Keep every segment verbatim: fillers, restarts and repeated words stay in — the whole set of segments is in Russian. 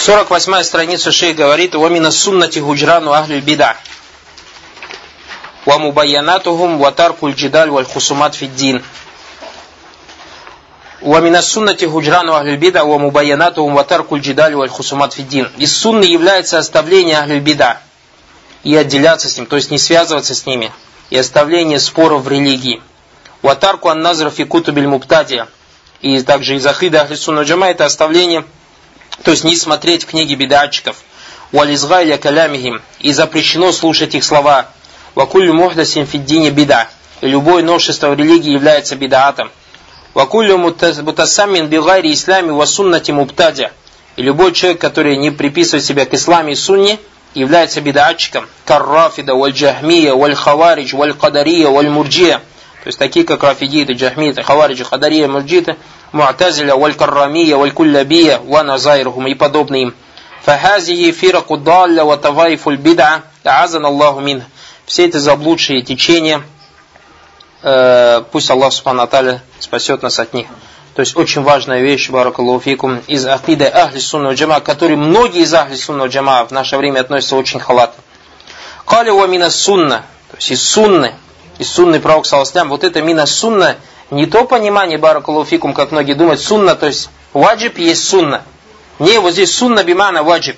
сорок восьмая страница шейх говорит: «Ва мина суннати худжрану ахлиль бида, ва мубайянатухум, ва таркуль джидаль валь хусумат фиддин». «Ва мина суннати худжрану ахлиль бида, ва мубайянатухум, ва таркуль джидаль валь хусумат фиддин». Из сунны является оставление ахлиль бида и отделяться с ним, то есть не связываться с ними, и оставление споров в религии. «Ва тарку ан назра фи кутубиль мубтадия». И также из акиды ахли сунна валь джамаа это оставление, то есть не смотреть в книги бидатчиков. «Вализгайля калямихим». И запрещено слушать их слова. «Вакуллю мухдасин фиддине бида». И любое новшество в религии является бидаатом. «Вакуллю мутасаммин бигайри ислами ва суннати мубтадия». И любой человек, который не приписывает себя к исламу и сунне, является бидаатчиком. «Каррафида, валь джахмия, валь хаваридж, валь кадария, валь мурджия». То есть такие, как рафидиты, джахмиты, хавариджи, кадария, мурджиты, му'тазиля, валь каррамия, валь куллабия, ва назайрухум и подобные им. «Фахазии фираку далля ва тавайфуль бид'a, а'азан Аллаху мин». Все эти заблудшие течения, э, пусть Аллах субхану ва тааля спасет нас от них. То есть очень важная вещь, баракаллаху фикум, из акиды ахли сунна валь джамаа, к которой многие из ахли сунна валь джамаа в наше время относятся очень халатно. «Кали ва мина сунна», то есть из сунны, из сунны пророк саллаллаху алейхи ва саллям, вот это мина сунна, не то понимание, баракаллаху фикум, как многие думают, сунна, то есть ваджиб есть сунна. Не, вот здесь сунна бимана ваджиб.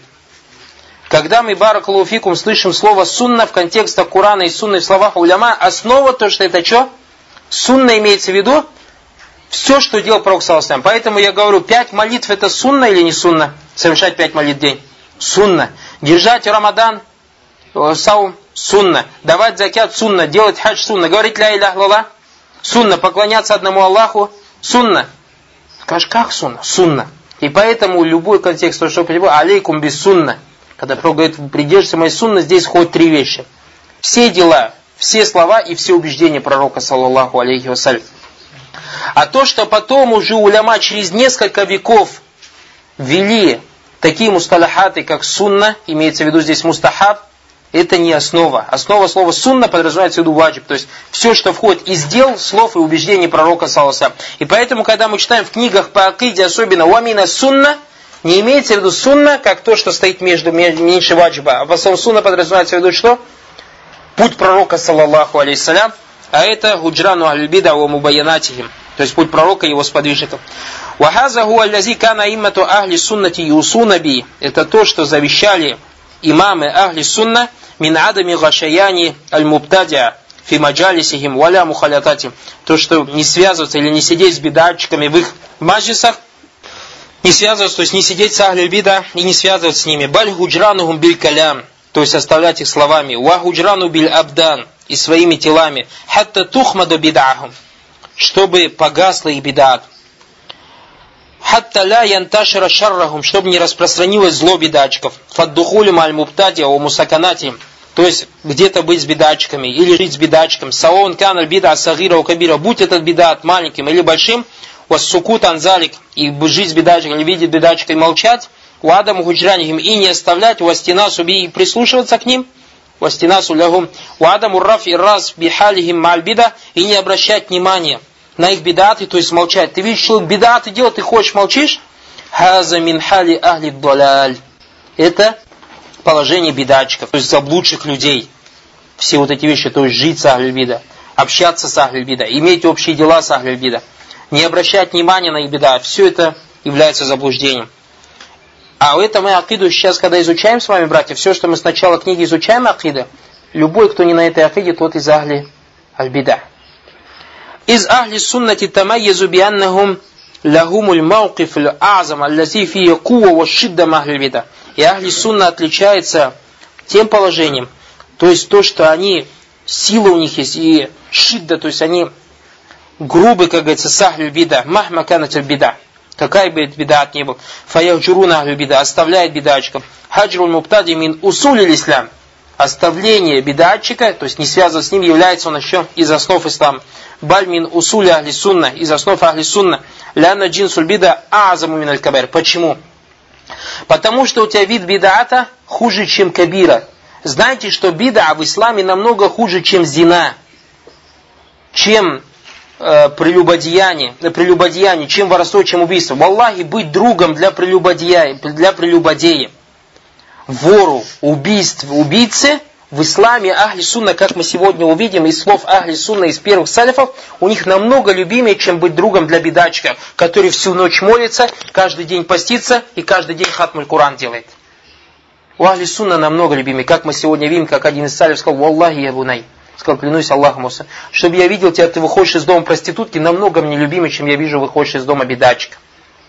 Когда мы, баракаллаху фикум, слышим слово сунна в контексте Корана и сунны в словах уляма, основа то, что это что? Сунна имеется в виду все, что делал пророк саллаллаху алейхи ва саллям. Поэтому я говорю, пять молитв это сунна или не сунна? Совершать пять молитв в день. Сунна. Держать Рамадан, саум, сунна. Давать закят, сунна. Делать хадж, сунна. Говорить ля иляха илlallah, сунна. Поклоняться одному Аллаху, сунна. Скажешь, как сунна? Сунна. И поэтому любой контекст, что прибыл, алейкум бис сунна. Когда пророк говорит, придерживайся моей сунны, здесь ходят три вещи. Все дела, все слова и все убеждения пророка, саллаллаху алейхи вассалям. А то, что потом уже уляма через несколько веков ввели такие мусталахаты, как сунна, имеется в виду здесь мустахаб, это не основа. Основа слова сунна подразумевается в виду ваджиб. То есть все, что входит из дел, слов и убеждений пророка, саллаллаху алейхи вассалям. И поэтому, когда мы читаем в книгах по акиде, особенно уамина сунна, не имеется в виду сунна, как то, что стоит между меньше ваджиба. А в основном сунна подразумевается в виду что? Путь пророка, саллаллаху алейхи вассалям. А это худжрану ахлиль бида ва мубайянатихим. То есть путь пророка и его сподвижников. Вахаза хуа аллази кана иммату ахли суннати юсуна би. Это то, что завещали имамы ахли сунна мин адами гашаяни аль-мубтадиа фи маджалисихим валя мухалятатим. То, что не связываться или не сидеть с бидатчиками в их маджлисах, не связываться, то есть не сидеть с ахлиль бида и не связываться с ними. Баль худжранухум биль калям, то есть оставлять их словами. Ва худжрану биль абдан, и своими телами. Хатта тухмаду бидахум, чтобы погасло их бидат. Хатта ла янташира шаррахум, чтобы не распространилось зло бидатчиков. Фаддухули маль мубтадия у мусаканати, то есть где-то быть с бидатчиками или жить с бидатчиком. Саун каналь бида сагира у кабира, будь этот бидат маленьким или большим. Вассукут анзалик, и жить с бидатчиком, или видеть бидатчика и молчать. У адаму худжранихим, и не оставлять. Вастинасу би, и прислушиваться к ним. Вастинасу лягум. У адаму раф и раз бихалихим маль бида, и не обращать внимания на их бидаты, то есть молчать. Ты видишь, человек бидаты делает, ты хочешь молчишь? Хаза мин хали ахли даляль. Это положение бидатчиков, то есть заблудших людей. Все вот эти вещи, то есть жить с ахлиль бида, общаться с ахлиль бида, иметь общие дела с ахлиль бида, не обращать внимания на их бида, все это является заблуждением. А это мы акиду сейчас, когда изучаем с вами, братья, все, что мы сначала книги изучаем акида, любой, кто не на этой акиде, тот из ахли аль-бида. Из ахли суннати тамайязу бианнахум лахумуль мауқиф аль-а'зам аллази фии кува ва шидда махлиль бида. И ахли сунна отличается тем положением, то есть то, что они, сила у них есть, и шидда, то есть они грубы, как говорится, с ахлиль бида, махма канат аль-бида. Какая бы бидат ни был, фаяхджуруна ахлиль бида, оставляет бидатчиков. Хаджруль мубтади мин усулиль ислам. Оставление бидатчика, то есть не связано с ним, является он еще из основ ислама. Баль мин усули ахли сунна, из основ ахли сунна. Ляна джинсуль бида а'заму мин аль-кабир. Почему? Потому что у тебя вид бидата хуже, чем кабира. Знаете, что бида в исламе намного хуже, чем зина, чем э, прелюбодеяние, прелюбодеяние, чем воровство, чем убийство. Валлахи, быть другом для прелюбодея, для прелюбодея, вору, убийству, убийце, в исламе ахли сунна, как мы сегодня увидим из слов ахли сунна, из первых салифов, у них намного любимее, чем быть другом для бидачка, который всю ночь молится, каждый день постится и каждый день хатмуль Куран делает. У ахли сунна намного любимее, как мы сегодня видим, как один из салифов сказал: «Валлахи я бунай». Сказал: клянусь Аллахом, чтобы я видел тебя, ты выходишь из дома проститутки, намного мне любимее, чем я вижу, выходишь из дома бидачка.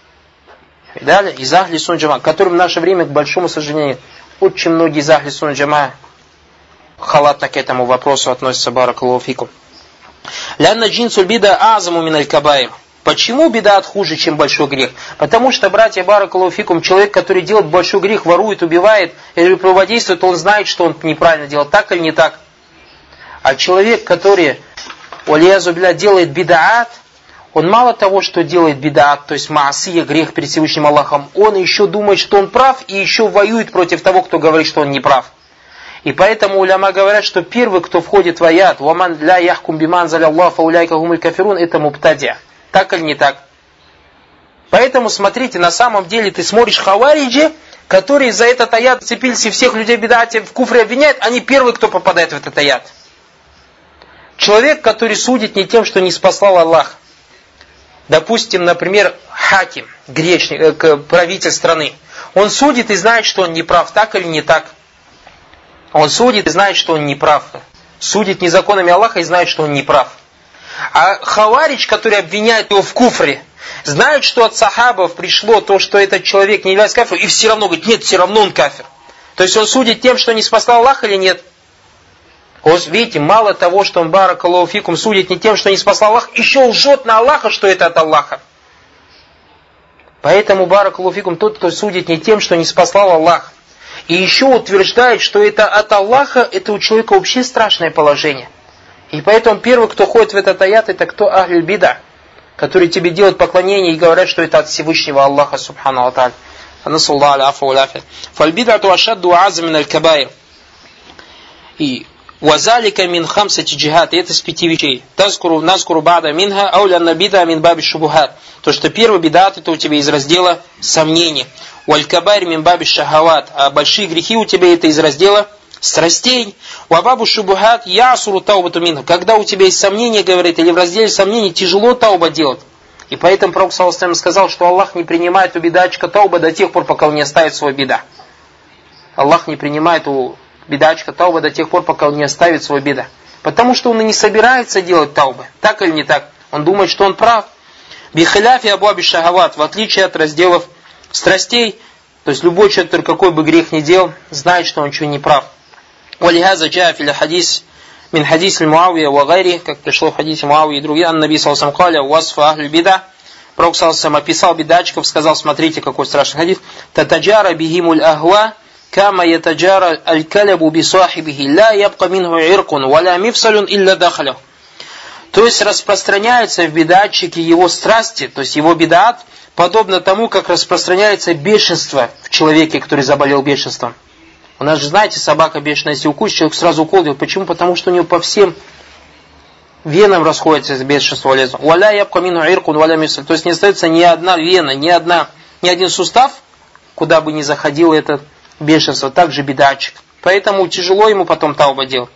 И далее, из ахли сунна джама, которым в наше время, к большому сожалению, очень многие из ахли сунна джама халатно к этому вопросу относятся, баракаллаху фикум. Лянна джинсуль бида азаму миналь кабаир. Почему бидат хуже, чем большой грех? Потому что, братья, баракаллаху фикум, человек, который делает большой грех, ворует, убивает или прелюбодействует, он знает, что он неправильно делает, так или не так. А человек, который, валиязу билля, делает бидаат, он мало того, что делает бидаат, то есть маасия, грех перед Всевышним Аллахом, он еще думает, что он прав, и еще воюет против того, кто говорит, что он не прав. И поэтому уляма говорят, что первый, кто входит в аят, «Ваман ля яхкум биман заля Аллах фауляйка гумуль кафирун», это мубтадя. Так или не так? Поэтому, смотрите, на самом деле ты смотришь хавариджи, которые за этот аят цепились и всех людей бидате в куфре обвиняют, они первые, кто попадает в этот аят. Человек, который судит не тем, что не спасал Аллах. Допустим, например, хаким, грешник, правитель страны. Он судит и знает, что он не прав, так или не так? Он судит и знает, что он не прав. Судит незаконами Аллаха и знает, что он не прав. А хаваридж, который обвиняет его в куфре, знает, что от сахабов пришло то, что этот человек не является кафиром, и все равно говорит: нет, все равно он кафир. То есть он судит тем, что не спасал Аллаха или нет? Вот видите, мало того, что он, баракаллаху фикум, судит не тем, что не спасал Аллах, еще лжет на Аллаха, что это от Аллаха. Поэтому, баракаллаху фикум, тот, кто судит не тем, что не спасал Аллах, и еще утверждает, что это от Аллаха, это у человека вообще страшное положение. И поэтому первый, кто ходит в этот аят, это кто? Ахлюль бида, которые тебе делают поклонение и говорят, что это от Всевышнего Аллаха, субхану ва та'аля. Анасуллаху аля-афа ва-ля-афия. Фаль-бид'ату ашадду аза мин аль-кабаир. И вазалика мин хамсати джихад. И это с пяти вещей. Тазкуру наскуру бада минха ауля набида мин баби шубухат. То, что первый бидат, это у тебя из раздела сомнений. Валь-кабайр мин баби шахават. А большие грехи у тебя это из раздела страстей. Вабабу шубухат ясуру таубату минха. Когда у тебя есть сомнения, говорит, или в разделе сомнений, тяжело тауба делать. И поэтому Пророк саллаллаху алейхи ва саллям сказал, что Аллах не принимает у бидачка тауба до тех пор, пока он не оставит свой бида. Аллах не принимает у бидачка тауба до тех пор, пока он не оставит свой бида. Потому что он и не собирается делать таубы. Так или не так? Он думает, что он прав. Бихиляфи абуаби шахават. В отличие от разделов страстей, то есть любой человек, который какой бы грех ни делал, знает, что он ничего не прав. Валихаза джаа фил хадис мин хадис аль-Муавия ва гайри, как пришло в хадисе Муавии и другие, ан-наби саллаллаху алейхи ва саллям каля васфа ахлю бида. Пророк саллаллаху алейхи ва саллям описал бидачков, сказал: смотрите, какой страшный хадис. Татаджара бихимуль ахва кама ятаджара аль-калябу бисахибихи ла ябка минху иркун валя мифсалюн илля дахалю. То есть распространяются в бидатчике его страсти, то есть его бидат, подобно тому, как распространяется бешенство в человеке, который заболел бешенством. У нас же, знаете, собака бешеная, если укусит, человек сразу укол делает. Почему? Потому что у него по всем венам расходится бешенство. Валя ябка минху иркун валя мифсалюн. То есть не остается ни одна вена, ни, одна, ни один сустав, куда бы ни заходило это бешенство. Также бидатчик. Поэтому тяжело ему потом тауба делать.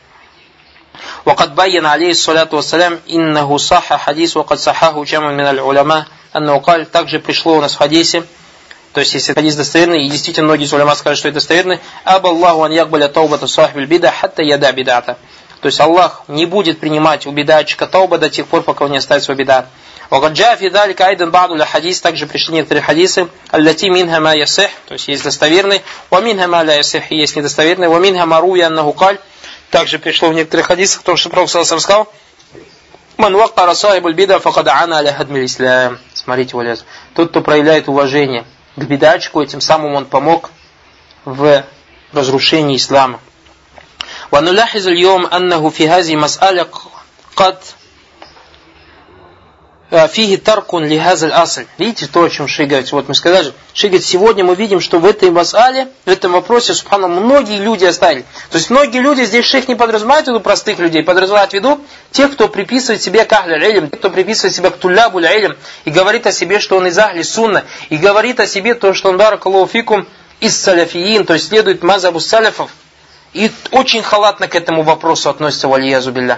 وقد بين عليه الصلاة والسلام إنه صح حديث وقد صححه جمع من العلماء أنه قال. Также пришло у нас в хадисе, то есть если хадис достоверный, и действительно многие из уляма скажут, что это достоверный, «Аба Аллаху ан якбаля таубата сахибиль бида хатта яда бидата». То есть Аллах не будет принимать у бидатчика тауба до тех пор, пока он не оставит свой бидат. وقد جاء في ذلك أيضا بعض الحديث. Также пришли некоторые хадисы, التي منها ما يصح, то есть есть достоверный, ومنها ما لا يصح, есть недостоверный, ومنها ما روي أنه قال. Также пришло в некоторых хадисах, потому что Пророк саллаллаху алейхи ва саллям сказал: «Ман ваккара сахибуль бида факад ана аля хадмиль ислам». Смотрите, валяз. Тот, кто проявляет уважение к бидачку, этим самым он помог в разрушении ислама. Ва нуляхизу льём аннаху фи хази мас'аля кад фиги таркун лихазаль асль. Видите то, о чем шейх говорит? Вот мы сказали, шейх говорит, сегодня мы видим, что в этой масале, в этом вопросе, субханаллах, многие люди оставили. То есть многие люди, здесь шейх не подразумевает в виду простых людей, подразумевает в виду тех, кто приписывает себе к ахлю илм, тех, кто приписывает себя к туллябу илм, и говорит о себе, что он из ахли сунна, и говорит о себе то, что он баракаллаху фикум из саляфиин, то есть следует мазабу саляфов, и очень халатно к этому вопросу относится, валиязу билля.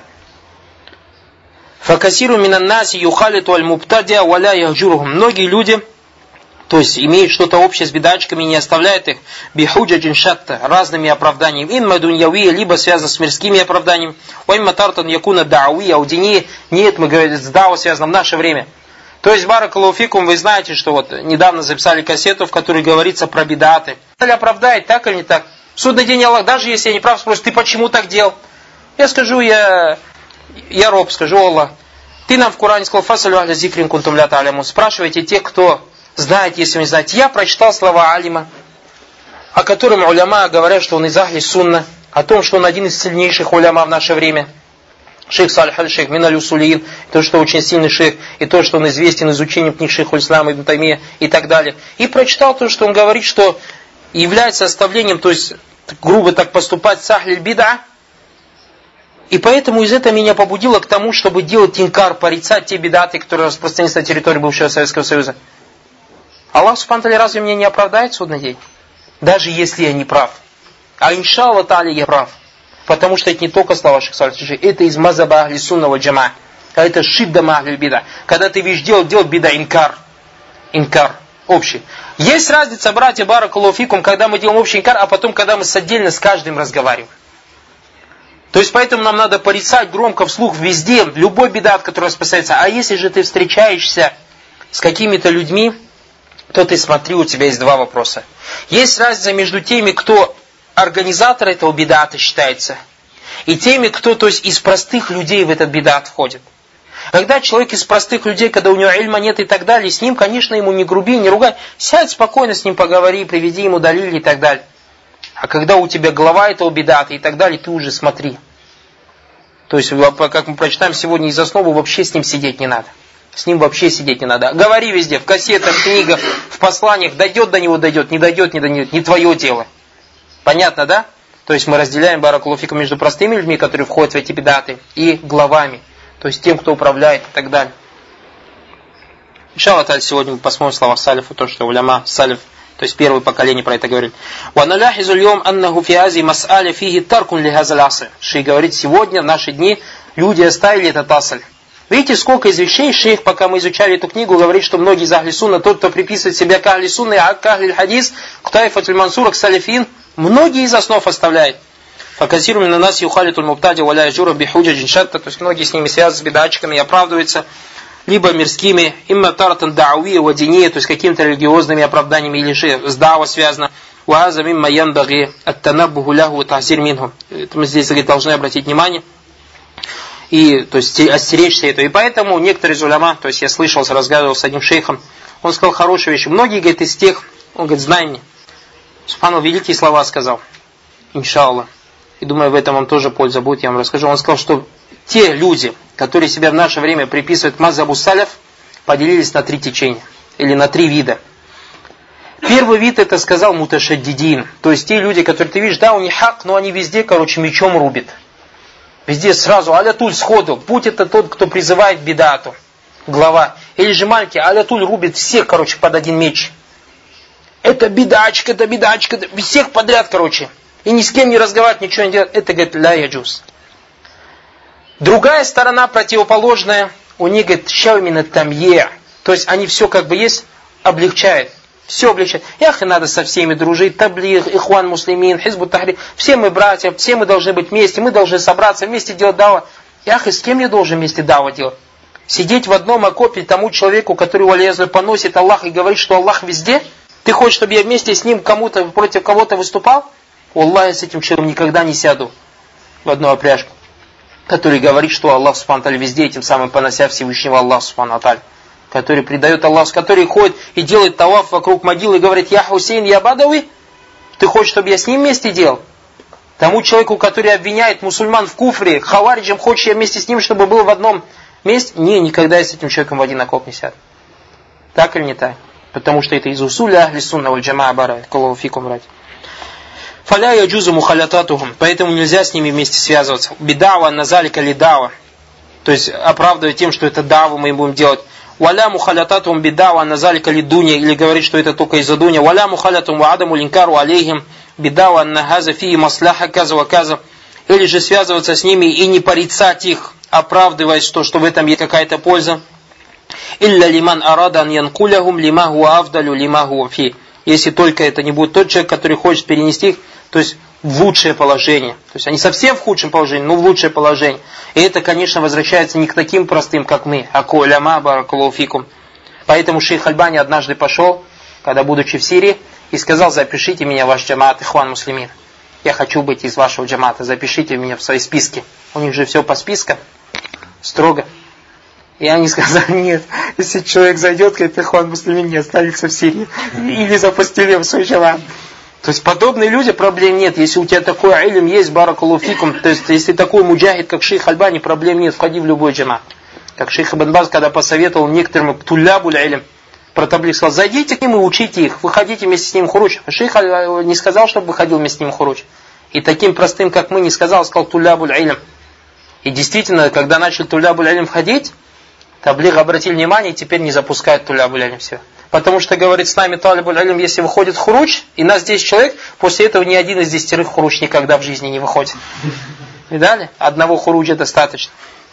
Факасиру минаннаси юхалиту аль-мубтадия валя яхджурухум. Многие люди, то есть имеют что-то общее с бедачками и не оставляют их бихуджаджин шатта, разными оправданиями. Инма дуньявия, либо связано с мирскими оправданиями. Уайма тартан якуна даауия, аудини. Нет, мы говорим, с дау связано в наше время. То есть, баракаллаху фикум, вы знаете, что вот недавно записали кассету, в которой говорится про бидаты. Оправдает, так или не так? В судный день Аллах, даже если я не прав, спросит, ты почему так делал? Я скажу, я... Я роб, скажу, Аллах, ты нам в Коране сказал, фасалю ахля зикрин кунтум ля та'алямун. Спрашивайте тех, кто знает, если вы не знаете. Я прочитал слова алима, о котором уляма говорят, что он из ахли сунна, о том, что он один из сильнейших уляма в наше время. Шейх Салих аль-Шейх Миналь Усулиин, то, что очень сильный шейх, и то, что он известен изучением книг шейха Ислама Ибн Таймия и так далее. И прочитал то, что он говорит, что является оставлением, то есть грубо так поступать с ахль бида. И поэтому из этого меня побудило к тому, чтобы делать инкар, порицать те бидаты, которые распространились на территории бывшего Советского Союза. Аллах субхану ва тааля разве меня не оправдает в судный день? Даже если я не прав. А иншаллах тааля я прав. Потому что это не только слова шейха Салих аль-Шейх, это из мазаба ахли сунна валь джамаа. Это шиддам ахли бида. Когда ты видишь делать, делать бида инкар. Инкар. Общий. Есть разница, братья, баракаллаху фикум, когда мы делаем общий инкар, а потом, когда мы отдельно с каждым разговариваем. То есть, поэтому нам надо порицать громко вслух везде, любой бидат, который распространяется. А если же ты встречаешься с какими-то людьми, то ты смотри, у тебя есть два вопроса. Есть разница между теми, кто организатор этого бидата считается, и теми, кто, то есть, из простых людей в этот бидат входит. Когда человек из простых людей, когда у него ильма нет и так далее, с ним, конечно, ему не груби, не ругай, сядь спокойно с ним поговори, приведи ему далили и так далее. А когда у тебя глава этого бидата и так далее, ты уже смотри. То есть, как мы прочитаем сегодня из основы, вообще с ним сидеть не надо. С ним вообще сидеть не надо. Говори везде, в кассетах, в книгах, в посланиях, дойдет до него, дойдет, не дойдет, не дойдет, не твое дело. Понятно, да? То есть мы разделяем баракаллаху фикум между простыми людьми, которые входят в эти бидаты, и главами. То есть тем, кто управляет и так далее. Иншаллах, сегодня мы посмотрим слова салифа, то, что уляма, салиф, то есть первое поколение про это говорит. Шейх говорит, сегодня, в наши дни, люди оставили этот асль. Видите, сколько из вещей шейх, пока мы изучали эту книгу, говорит, что многие из ахли сунна, тот, кто приписывает себя к ахли сунна, а к ахли хадис, к тайфатуль мансура, к салифин, многие из основ оставляет. Факазиру на нас юхалитуль мубтади валя яджура бихуджаджин шатта, то есть многие с ними связаны с бедачками и оправдываются, либо мирскими, имма таратан даауия вадиния, то есть какими-то религиозными оправданиями, или же с дава связано. Уаза мимма янбаги ат-танаббуху лаху ва тахзир минху. Это мы здесь должны обратить внимание. И, то есть, остеречься этого. И поэтому некоторые из уляма, то есть я слышал, разговаривал с одним шейхом, он сказал хорошие вещи. Многие, говорит, из тех, он говорит, знай мне. Субхану, великие слова сказал. Иншаллах. И думаю, в этом вам тоже польза будет, я вам расскажу. Он сказал, что те люди, которые себя в наше время приписывают мазабу саляф, поделились на три течения. Или на три вида. Первый вид, это сказал муташаддидин. То есть те люди, которые ты видишь, да, у них хак, но они везде, короче, мечом рубят. Везде сразу, алятуль сходу. Будь это тот, кто призывает бидату, глава. Или же маленький, алятуль рубит всех, короче, под один меч. Это бидачка, это бидачка, это всех подряд, короче. И ни с кем не разговаривать, ничего не делать. Это, говорит, ля яджуз. Другая сторона, противоположная, у них, говорит, щаумина тамье. То есть они все как бы есть, облегчают. Все облегчает. Ях, и надо со всеми дружить. Таблиг, ихван муслимин, хизбут тахрир. Все мы братья, все мы должны быть вместе. Мы должны собраться, вместе делать дава. Ях, и с кем я должен вместе дава делать? Сидеть в одном окопе тому человеку, который валиязу поносит Аллах и говорит, что Аллах везде? Ты хочешь, чтобы я вместе с ним кому-то, против кого-то выступал? Аллах, я с этим человеком никогда не сяду в одну опряжку. Который говорит, что Аллах субхану ва тааля везде, тем самым понося Всевышнего Аллаха субхану ва тааля. Который предает Аллаху, который ходит и делает таваф вокруг могилы и говорит, я Хусейн, я Бадауи, ты хочешь, чтобы я с ним вместе делал? Тому человеку, который обвиняет мусульман в куфре, хавариджам, хочешь я вместе с ним, чтобы был в одном месть, не, никогда я с этим человеком в один окоп не сяду. Так или не так? Потому что это из усуля ахли сунна валь джамаа барай, каллаху фикум брать. Фаля яджузу мухалятатухум, поэтому нельзя с ними вместе связываться. Бидава назалика ли дава, то есть оправдывать тем, что это даву мы будем делать. Валя мухалятатухум бидава назалика ли дуня, или говорить, что это только из-за дуня. Валя мухалятум ва адаму линкару алейхим бидава нахаза фи масляха каза ва каза. Или же связываться с ними и не порицать их, оправдываясь, что, что в этом есть какая-то польза. Илля лиман арадан янкулягум лима хуа авдалю лима хуа фи. Если только это не будет тот человек, который хочет перенести их, то есть в лучшее положение. То есть они совсем в худшем положении, но в лучшее положение. И это, конечно, возвращается не к таким простым, как мы. Аку уляма баракаллаху фикум. Поэтому шейх Альбани однажды пошел, когда будучи в Сирии, и сказал: запишите меня в ваш джамаат ихван муслимин. Я хочу быть из вашего джамаата, запишите меня в свои списки. У них же все по спискам, строго. И они сказали: нет, если человек зайдет, как ихван муслимин, не останется в Сирии. Или запустили в свой джамаат. То есть подобные люди, проблем нет. Если у тебя такой илм есть, баракаллаху фикум, то есть если такой муджахид, как шейх Альбани, проблем нет, входи в любой джамаат. Как шейх Ибн Баз, когда посоветовал некоторым тулябуль илм, про таблик сказал: зайдите к ним и учите их, выходите вместе с ним хуруч. Шейх не сказал, чтобы выходил вместе с ним хуруч. И таким простым, как мы, не сказал, сказал тулябуль илм. И действительно, когда начали тулябуль илм входить, таблиг обратили внимание, и теперь не запускают тулябуль илм все. Потому что, говорит, с нами талибуль илм, если выходит хуруч, и нас десять человек, после этого ни один из десятерых хуруч никогда в жизни не выходит. Видали? Одного хуруджа достаточно.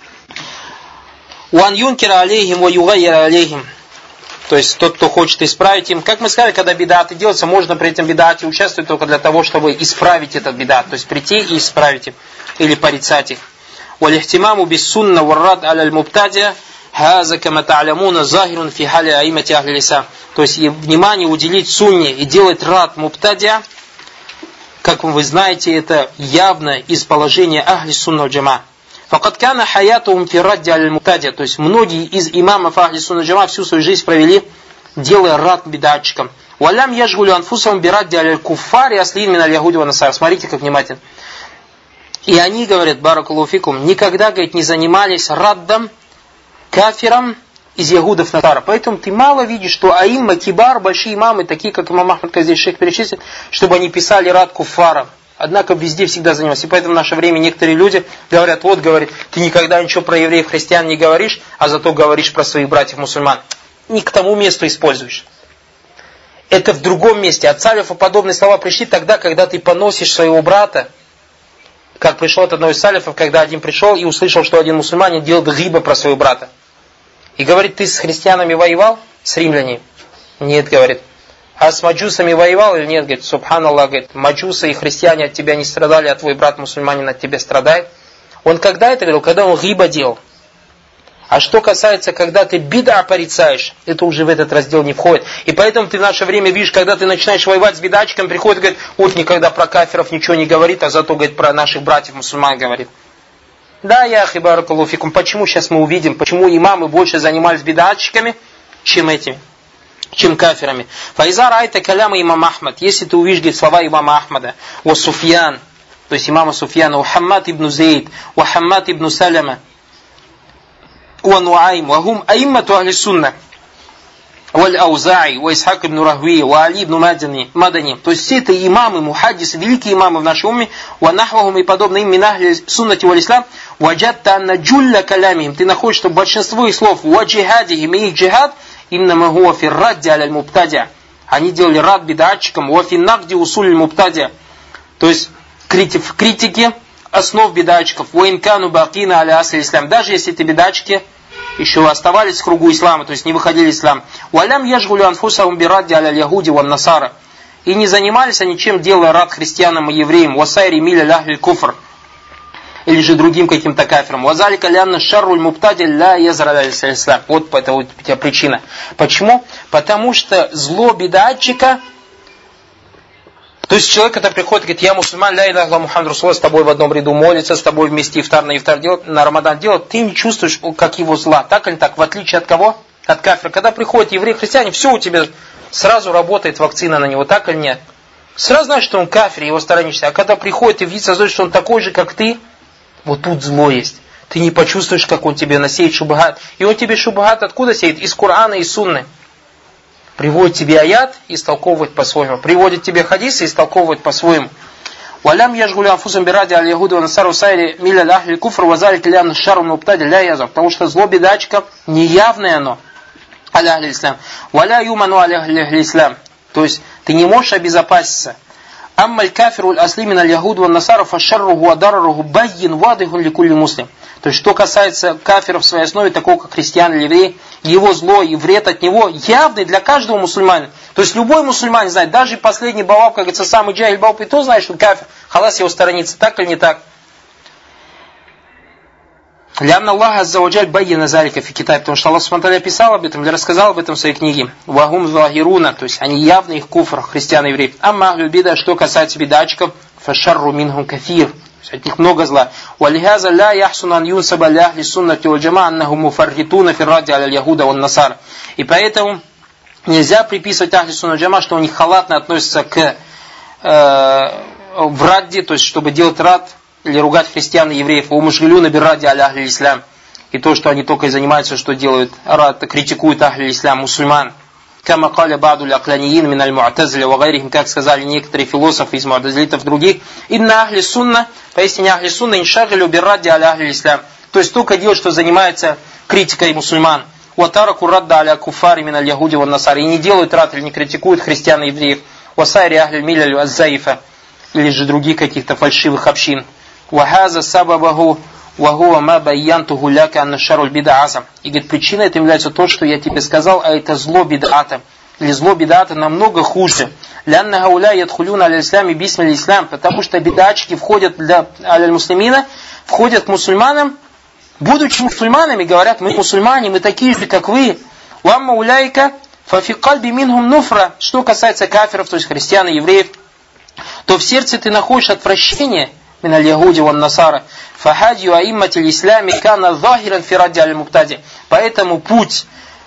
Уан юнкера алейхим ва югайяра алейхим. То есть тот, кто хочет исправить им. Как мы сказали, когда бидаты делаются, можно при этом бидате участвовать только для того, чтобы исправить этот бидат. То есть прийти и исправить их. Или порицать их. Валихтимаму биссунна варрад аляль мубтадия хаза кама та'лямуна захирун фи хали аимати ахли лиса. То есть внимание уделить сунне и делать рад мубтадия, как вы знаете, это явно из положения ахли сунна джама. Факад кана хаятухум фи радди аль мубтадия. То есть многие из имамов ахли сунна джама всю свою жизнь провели, делая рад бидатчикам. Валям яжгулю анфусам бирадди аль куффари аслин мин аль яхуди ва насар. Смотрите, как внимательно. И они, говорят, баракаллаху фикум, никогда, говорит, не занимались раддом кафирам из ягудов насара. Поэтому ты мало видишь, что аимма, кибар, большие имамы, такие как имам Ахмад, как здесь шейх перечислит, чтобы они писали рад куффарам. Однако везде всегда занимались. И поэтому в наше время некоторые люди говорят: вот, говорит, ты никогда ничего про евреев, христиан не говоришь, а зато говоришь про своих братьев-мусульман. Не к тому месту используешь. Это в другом месте. От салифа подобные слова пришли тогда, когда ты поносишь своего брата. Как пришел от одного из салифов, когда один пришел и услышал, что один мусульманин делает гиба про своего брата. И говорит: ты с христианами воевал? С римлянами? Нет, говорит. А с маджусами воевал или нет? Говорит: субханаллах, говорит, маджусы и христиане от тебя не страдали, а твой брат мусульманин от тебя страдает. Он когда это говорил? Когда он гиба делал. А что касается, когда ты бида порицаешь, это уже в этот раздел не входит. И поэтому ты в наше время видишь, когда ты начинаешь воевать с бидачиком, приходит и говорит: вот никогда про кафиров ничего не говорит, а зато, говорит, про наших братьев мусульман говорит. Да, я ахи баракаллаху фикум. Почему сейчас мы увидим, почему имамы больше занимались бидатчиками, чем этими, чем кафирами. Файза райта каляма имам Ахмад. Если ты увидишь, говорит, слова имама Ахмада, ва Суфьян, то есть имама Суфьяна, ва Хаммад ибн Зейд, ва Хаммад ибн Саляма, ва Нуайм, ва хум аиммату ахли сунна, валь Аузаи, ва Исхак ибн Рахви, ва Али ибн Мадани. То есть все это имамы, мухаддисы, великие имамы в нашей умме, ва нахвахум и подобные им, мин ахли суннати валь ислам, ваджатта анна джулля калямихим. Ты находишь, что большинство их слов, ва джихадихим и их джихад, иннама хуа фи радди аль мубтадия. Они делали рад бидатчикам, ва фи нагди усуль мубтадия. То есть в критике основ бидатчиков. Ва инкану бакина аля асли ислам. Даже если эти бидатчики еще оставались в кругу ислама, то есть не выходили из ислама. Валям яжгулю анфусахум бирадди аля яхуди ван насара. И не занимались они чем, делая рад христианам и евреям. Васайри миля ляхль куфр. Или же другим каким-то кафиром. Вазалика лянна шарруль мубтади ля язра ислам. Вот это вот у тебя причина. Почему? Потому что зло бидатчика, то есть человек, когда приходит и говорит: я мусульман, ля илляха Мухаммад Расулуллах, с тобой в одном ряду молится, с тобой вместе ифтар на ифтар делает, на Рамадан делает, ты не чувствуешь, как его зла. Так или так? В отличие от кого? От кафира. Когда приходят евреи, христиане, все у тебя сразу работает вакцина на него. Так или нет? Сразу знаешь, что он кафир, его сторонишься. А когда приходит и видит, создает, что он такой же, как ты, вот тут зло есть. ты не почувствуешь, как он тебе насеет шубхат. И он тебе шубхат откуда сеет? Из Корана и Сунны. Приводит тебе аят и истолковывает по-своему. Приводит тебе хадисы и истолковывает по-своему. وَلَمْ يَشْغُلُ أَنفُسَهُمْ بِرَادِّ عَلَى الْيَهُودِ وَالنَّصَارَى وَسَائِرِ مِلَّةِ أَهْلِ الْكُفْرِ وَذَلِكَ لِأَنَّ الشَّرَّ الْمُبْتَدِعَ لَا يَزَعُ. Потому что зло бедачков неявное оно. Аля ахли ислам. Валя юману аля ахли ислам. То есть ты не можешь обезопаситься. Амма аль-кафиру аль-аслимин аль-яхуд ван-насара фашарруху ва-дараруху байин вадихун ликулли муслим. То есть что касается кафиров в своей основе, такого как христиан или евреи, его зло и вред от него явный для каждого мусульманина. То есть любой мусульманин знает, даже последний баваб, как говорится, самый джахиль баваб, и то знает, что кафир, халас его сторонится, так или не так. Лянна Аллах аззаваджаль байяна залика фи китаб, потому что Аллах субхану ва тааля писал об этом, или рассказал об этом в своей книге. Вахум захируна, то есть они явно их куфр, христиан и евреи. Амма ахлю бида, что касается бидачков, фашарру минхум кафир, от них много зла. Валихаза ля яхсуна ан юнсаба ля ахли суннати валь джамаа аннаху муфарритуна фи радди аля яхуда ван насара. И поэтому нельзя приписывать ахли сунна джама, что у них халатно относятся к э, в радди, то есть чтобы делать рад или ругать христиан и евреев, умушлю набирать аля ахли ислам. И то, что они только и занимаются, что делают рад, критикуют ахли ислам, мусульман. Кама каля ба'ду лякланиин мин аль-му'тазиля ва гайрихим, как сказали некоторые философы из му'тазилитов других, инна ахли сунна, поистине ахли сунна иншагилю биррадди аля ахли ислам. То есть только делают, что занимается критикой мусульман. Уатараку радда аля куфари мин аль-яхуди ва насари. И не делают рад или не критикуют христиан и евреев. Васайри ахли милялю аззаифа. Или же других каких-то фальшивых общин. Вахаза сабабаху вахуа ма байянтуху ляка анна шаруль бид'ата. И говорит, причина это является то, что я тебе сказал, а это зло бид'ата. Или зло бид'ата намного хуже. Лянна гауля ядхулюна аль-ислами бисмиль ислам. Потому что бид'атчики входят для аль-муслимина, входят к мусульманам, будучи мусульманами, говорят, мы мусульмане, мы такие же, как вы. Вамма уляйка фафи кальби минхум нуфра. Что касается кафиров, то есть христиан и евреев, то в сердце ты находишь отвращение من اليهود والنصارى فحاج أئمة الإسلام كان ظاهرا في رد على المبتدع. Поэтому путь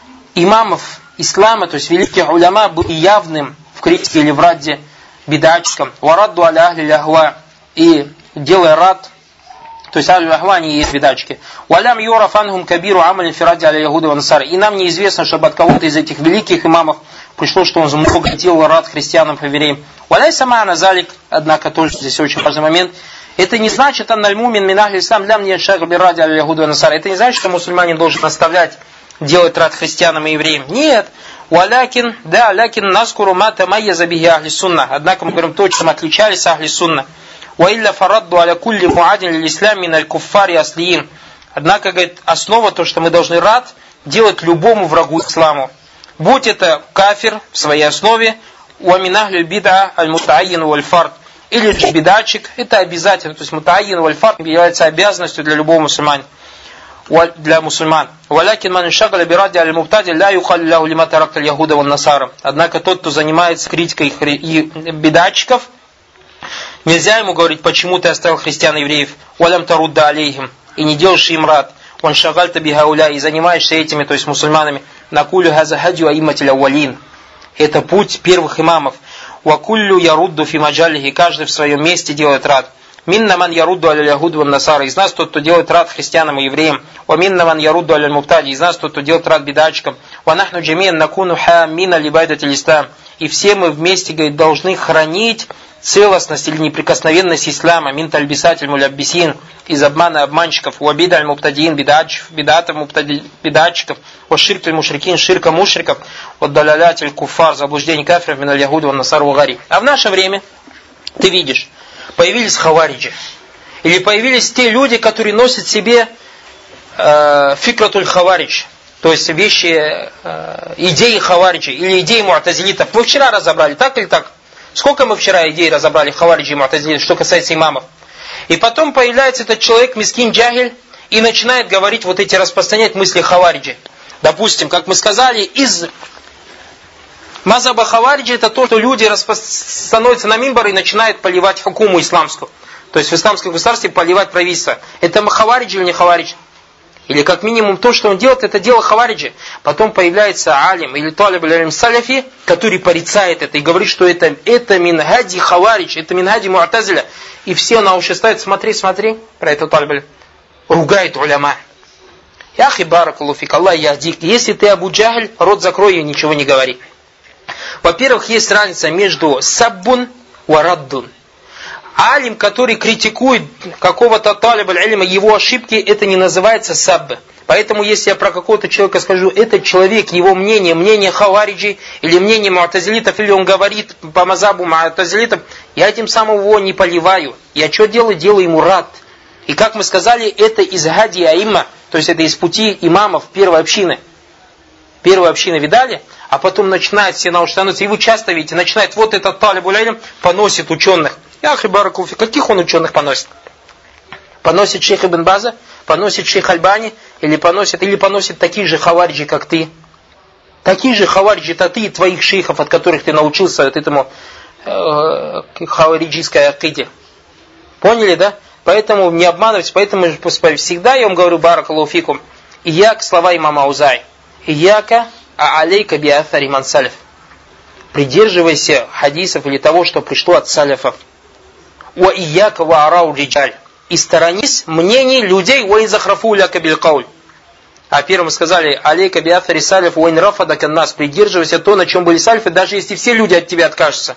имамов ислама, то есть великих уляма, был явным в критике или в радде бидачкам. وَرَدُّ عَلَى أَهْلِ الْأَهْوَاءِ. И делая рад, то есть ахлю ахва не есть бидачки. وَلَمْ يُعْرَفْ عَنْهُمْ كَبِيرُ عَمَلٍ فِي رَدِّ عَلَى الْيَهُودِ وَالنَّصَارِ. И нам неизвестно, чтобы от кого-то из этих великих имамов пришло, что он много делал рад христианам и евреям. وَلَيْسَ مَعْنَا ذَلِكَ. Однако тоже здесь очень важный момент. Это не значит, анналь мумин мин ахли ислам лям яншагу бирради аля яхуди ва насара. Это не значит, что мусульманин должен оставлять делать рад христианам и евреям. Нет. Валякин, да, лякин наскуру ма тамайяза бихи ахли сунна. Однако мы говорим то, чем отличались ахли сунна. Ва илля фарадду аля кулли муадин лил ислам мин аль куффари аслиин. Однако, говорит, основа то, что мы должны рад делать любому врагу исламу. Будь это кафир в своей основе, ва мин ахли бида аль мутаайин валь фард. Или же бидачик, это обязательно, то есть мутаайин вальфар является обязанностью для любого мусульмана, для мусульман. Валякин ман шагаля бирадди аль мубтади ля юхалли лаху лима таракта аль яхуда ван насара. Однако тот, кто занимается критикой бидачиков, нельзя ему говорить, почему ты оставил христиан и евреев, валям тарудда алейхим, и не делаешь им рад, ван шагальта бихауля, и занимаешься этими, то есть мусульманами, накулю хаза хадю аиматил ауалин. Это путь первых имамов. Вакуллю ярудду фи маджалихи, каждый в своем месте делает рад. Минна ман ярудду аля яхуд ван насара, из нас тот, кто делает рад христианам и евреям. Ва минна ман ярудду аля мубтади, из нас тот, кто делает рад бидачкам. Ва нахну джамиан накуну хаммина либайдатил ислам. И все мы вместе, говорит, должны хранить целостность или неприкосновенность ислама. Мин тальбисатель муляббисин, из обмана обманщиков. Ва бидаль мубтадиин, бидатов бидатчиков. Ва ширк аль мушрикин, ширка мушриков. Ва далялятель куфар, заблуждение кафиров мин аль яхуд ван насар ва гари. А в наше время, ты видишь, появились хавариджи. Или появились те люди, которые носят себе э, фикратуль хаваридж. То есть вещи, э, идеи хавариджи или идеи му'тазилитов. Мы вчера разобрали, так или так? Сколько мы вчера идей разобрали хавариджи и му'тазилитов, что касается имамов. И потом появляется этот человек, мискин джахиль, и начинает говорить вот эти, распространять мысли хавариджи. Допустим, как мы сказали, из мазаба хавариджи это то, что люди распро... становятся на мимбар и начинают поливать хукуму исламскую. То есть в исламском государстве поливать правительство. Это хавариджи или не хавариджи? Или как минимум то, что он делает, это дело хавариджи. Потом появляется алим или талиб аль-илм саляфи, который порицает это и говорит, что это, это мингади хаваридж, это мингади му'тазиля. И все на уши ставят, смотри, смотри, про это талиб. ругает уляма. Яхи баракаллаху фик, Аллах яхдик. Если ты Абу Джахль, рот закрой и ничего не говори. Во-первых, есть разница между саббун ва раддун. Алим, который критикует какого-то талиб аль-илма, его ошибки, это не называется сабб. Поэтому, если я про какого-то человека скажу, этот человек, его мнение, мнение хавариджи, или мнение муатазилитов, или он говорит по мазабу муатазилитов, я этим самым его не поливаю. Я что делаю? Делаю ему рад. И как мы сказали, это из хади аимма, то есть это из пути имамов первой общины. Первой общины видали? А потом начинает все научиться. И вы часто видите, начинает вот этот талиб аль-илм поносит ученых. Яхи баракаллаху фик, каких он ученых поносит? Поносит шейх Ибн База, поносит шейх Альбани, или поносит, или поносит таких же хавариджи, как ты. Такие же хавариджи, это ты и твоих шейхов, от которых ты научился вот этому э, хавариджийской акиде. Поняли, да? Поэтому не обманывайтесь, поэтому всегда я вам говорю, баракаллаху фикум, ияк, слова имама Аузай, ияка а алейка би аthари ман салиф. Придерживайся хадисов или того, что пришло от салифов. Ва ияка ва арау риджаль. И сторонись мнений людей, ва инзахрафу ляка биль кауль. А первым сказали, алейка би аthари салиф, ва инрафадака нас. Придерживайся то, на чем были салифы, даже если все люди от тебя откажутся.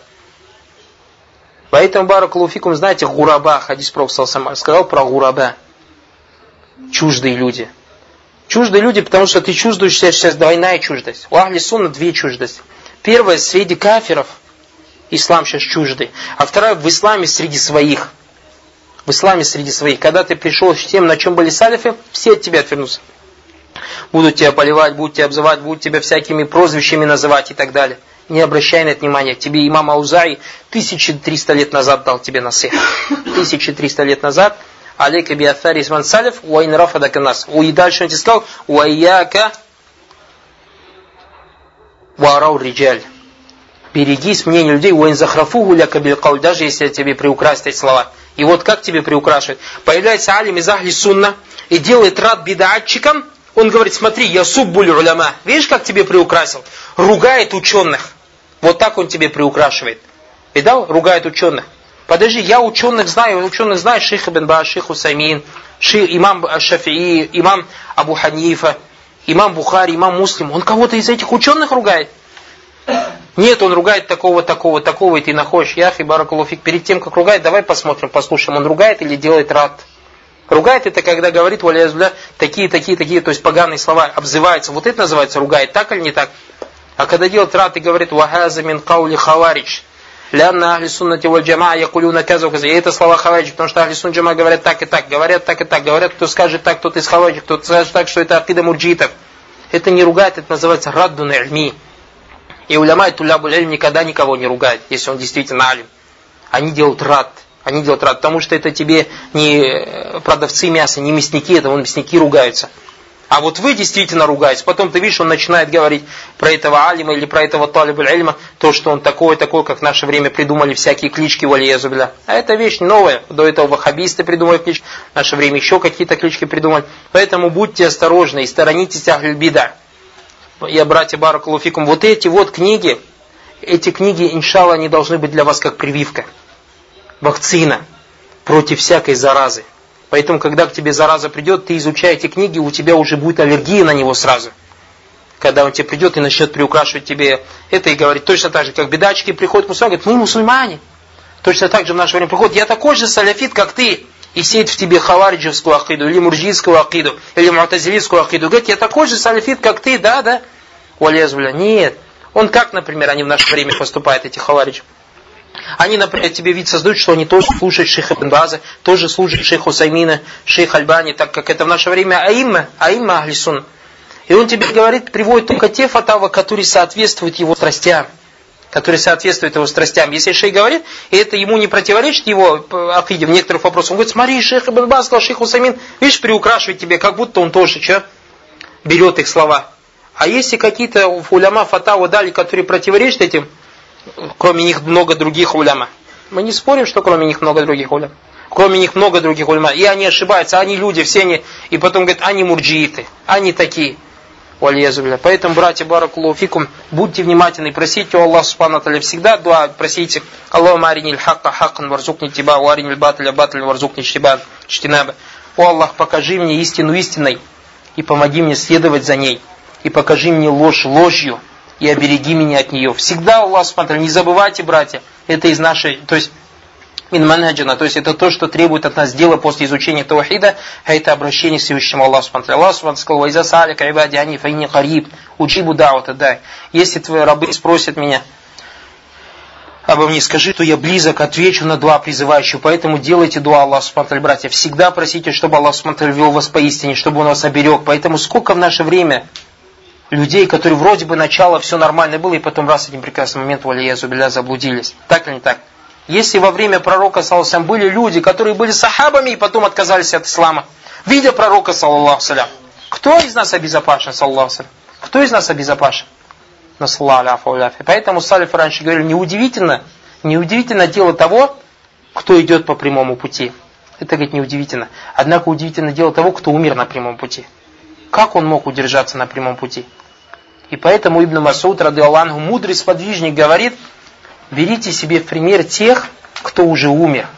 Поэтому, баракаллаху фикум, знаете, гураба, хадис Пророка сказал про гураба. Чуждые люди. Чуждые люди, потому что ты чувствуешься сейчас двойная чуждость. У ахли сунна две чуждости. Первая среди кафиров, ислам сейчас чуждый. А вторая в исламе среди своих. В исламе среди своих. Когда ты пришел с тем, на чем были салифы, все от тебя отвернутся. Будут тебя поливать, будут тебя обзывать, будут тебя всякими прозвищами называть и так далее. Не обращай на это внимания. Тебе имам Аузай тысяча триста лет назад дал тебе насих. тысяча триста лет назад. Алейка би аthari ман салиф, ва ин рафадака нас. И дальше он тебе сказал, ва ияка ва арау риджаль. Берегись мнения людей, ва ин захрафуху ляка биль кауль, даже если тебе приукрасить эти слова. И вот как тебе приукрашивают? Появляется алим из ахли сунна и делает рад бидатчикам. Он говорит, смотри, я суббуль уляма. Видишь, как тебе приукрасил? Ругает ученых. Вот так он тебе приукрашивает. Видал? Ругает ученых. Подожди, я ученых знаю, ученых знаю, шейх Ибн Баз, шейх Усаймин, шейх, имам Шафии, имам Абу Ханифа, имам Бухари, имам Муслим. Он кого-то из этих ученых ругает? Нет, он ругает такого, такого, такого, и ты находишь. Яхи баракаллаху фик. Перед тем, как ругает, давай посмотрим, послушаем, он ругает или делает рад. Ругает это, когда говорит, валяязбля, такие, такие, такие, то есть поганые слова, обзывается. Вот это называется ругает, так или не так? А когда делает рад и говорит, вахаза мин каули хаваридж. Лянна ахли суннати валь джамаа якулюна каза каза. И это слова хаваридж, потому что ахли сунна джамаа говорят так и так, говорят так и так, говорят, кто скажет так, тот из хаваридж, кто скажет так, что это акида мурджитов. Это не ругает, это называется раддун ильми. И уляма и тулябуль ильм никогда никого не ругает, если он действительно алим. Они делают рад. Они делают рад, потому что это тебе не продавцы мяса, не мясники, это вон мясники ругаются. А вот вы действительно ругаетесь. Потом ты видишь, он начинает говорить про этого алима или про этого талиб аль-ильма, то, что он такой, такой, как в наше время придумали всякие клички валиязу билля. А это вещь новая. До этого ваххабисты придумали клички, в наше время еще какие-то клички придумали. Поэтому будьте осторожны и сторонитесь ахль бида. Я, братья, баракаллаху фикум, вот эти вот книги, эти книги, иншалла, они должны быть для вас как прививка. Вакцина против всякой заразы. Поэтому, когда к тебе зараза придет, ты изучай эти книги, у тебя уже будет аллергия на него сразу. Когда он тебе придет и начнет приукрашивать тебе это и говорить, точно так же, как бедачки приходят к мусульманам, говорят, мы мусульмане. Точно так же в наше время приходят, я такой же саляфит, как ты, и сеет в тебе хавариджевскую акиду, или мурджийскую акиду, или муатазилийскую акиду. Говорит, я такой же саляфит, как ты, да, да? Валиязбилля. Нет. Он как, например, они в наше время поступают, эти хавариджи? Они, например, тебе вид создают, что они тоже слушают шейха Ибн База, тоже слушают шейха Усаймина, шейха Альбани, так как это в наше время аимма, аимма ахли сунна. И он тебе говорит, приводит только те фатавы, которые соответствуют его страстям. Которые соответствуют его страстям. Если шейх говорит, и это ему не противоречит его акиде в некоторых вопросах, он говорит, смотри, шейх Ибн Баз сказал, шейх Усаймин, видишь, приукрашивает тебе, как будто он тоже что, берет их слова. А если какие-то уляма фатавы дали, которые противоречат этим, кроме них много других уляма. Мы не спорим, что кроме них много других улям. Кроме них много других уляма. И они ошибаются, они люди, все они. И потом говорят, они мурджииты, они такие. Валиязубля. Поэтому, братья, баракаллаху фикум, будьте внимательны, просите у Аллаха субхану ва тааля всегда дуа, просите Аллаху аринил хакка хаккан варзукни тиба, ва аринил батля батля варзукни штиба, штинаба. О Аллах, покажи мне истину истиной, и помоги мне следовать за ней, и покажи мне ложь ложью, и обереги меня от нее. Всегда, Аллах смотрит, не забывайте, братья, это из нашей, то есть, мин манхаджина, то есть это то, что требует от нас дела после изучения таухида, а это обращение к Всевышнему Аллаху смотрит. Аллах сказал: «Вайза салика ибади ани фаини кариб, уджибу да'вата дай». Если твои рабы спросят меня обо мне, скажи, то я близок, отвечу на дуа призывающего. Поэтому делайте дуа Аллаху смотрит, братья. Всегда просите, чтобы Аллах смотрит, вел вас поистине, чтобы Он вас оберег. Поэтому сколько в наше время людей, которые вроде бы начало все нормально было, и потом раз один прекрасный момент, валиязу билля, заблудились. Так или не так? Если во время пророка, саллаллаху алейхи ва саллям, были люди, которые были сахабами и потом отказались от ислама, видя пророка, саллаллаху алейхи ва саллям, кто из нас обезопасен, саллаллаху алейхи ва саллям? Кто из нас обезопасен? Поэтому салифы раньше говорили, неудивительно, неудивительно дело того, кто идет по прямому пути. Это, говорит, неудивительно. Однако удивительно дело того, кто умер на прямом пути. Как он мог удержаться на прямом пути? И поэтому Ибн Мас'уд, радиаллаху анху, мудрый сподвижник, говорит: берите себе в пример тех, кто уже умер.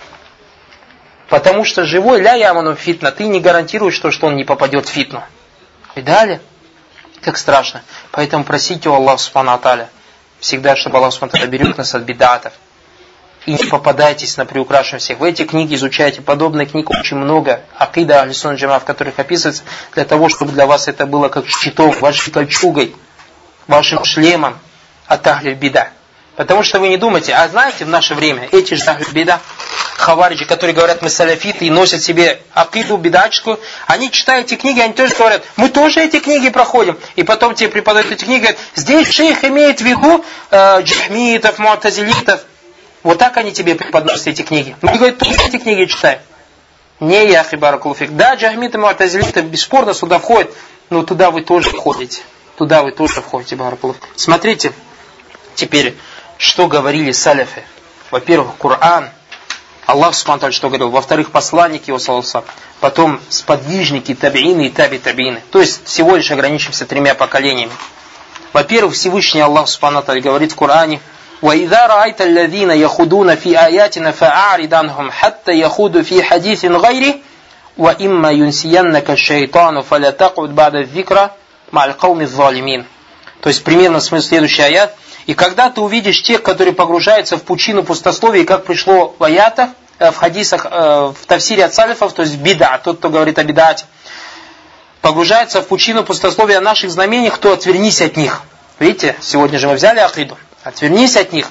Потому что живой ля яману фитна, ты не гарантируешь, что, что он не попадет в фитну. И далее, как страшно. Поэтому просите у Аллаха субхану ва тааля всегда, чтобы Аллах субхану ва тааля берег нас от бидатов. И не попадайтесь на приукрашивание всех. В эти книги изучайте, подобных книг очень много. Акида ахли сунна джама, в которых описывается, для того, чтобы для вас это было как щиток, вашей кольчугой, вашим шлемом от ахли бида. Потому что вы не думаете, а знаете, в наше время эти же ахли бида, хавариджи, которые говорят, мы саляфиты и носят себе акиду бидачку, они читают эти книги, они тоже говорят, мы тоже эти книги проходим. И потом тебе преподают эти книги, говорят, здесь шейх имеет в виду э, джахмитов, муатазилитов. Вот так они тебе преподносят эти книги. Мы, говорят, тоже эти книги читаем. Не яхи баракулуфик. Да, джахмиты, муатазилиты бесспорно сюда входят, но туда вы тоже входите. Туда вы тоже входите, баракулуфик. Смотрите, теперь, что говорили саляфы. Во-первых, Коран. Аллах субхану ва тааля что говорил. Во-вторых, посланники его, саллаллаху алейхи ва саллям. Потом сподвижники, табиины и таби-табиины. То есть, всего лишь ограничимся тремя поколениями. Во-первых, Всевышний Аллах субхану ва тааля говорит в Коране: وَإِذَا رَأَيْتَ الَّذِينَ يَخُوضُونَ فِي آيَاتِنَا فَأَعْرِضْ عَنْهُمْ حَتَّى يَخُوضُوا فِي حَدِيثٍ غَيْرِهِ وَإِمَّا يُنْسِيَنَّكَ الشَّيْطَانُ فَلَا تَقْعُدْ بَعْدَ الذِّكْرَى مَعَ الْقَوْمِ الظَّالِمِينَ. То есть, примерно смысл следующий аят. И когда ты увидишь тех, которые погружаются в пучину пустословия, как пришло в аятах, в хадисах, в тафсире от салифов, то есть бида, тот, кто говорит о бидате, погружается в пучину пустословия о наших знамениях, то отвернись от них. Видите, сегодня же мы взяли акиду. Отвернись от них,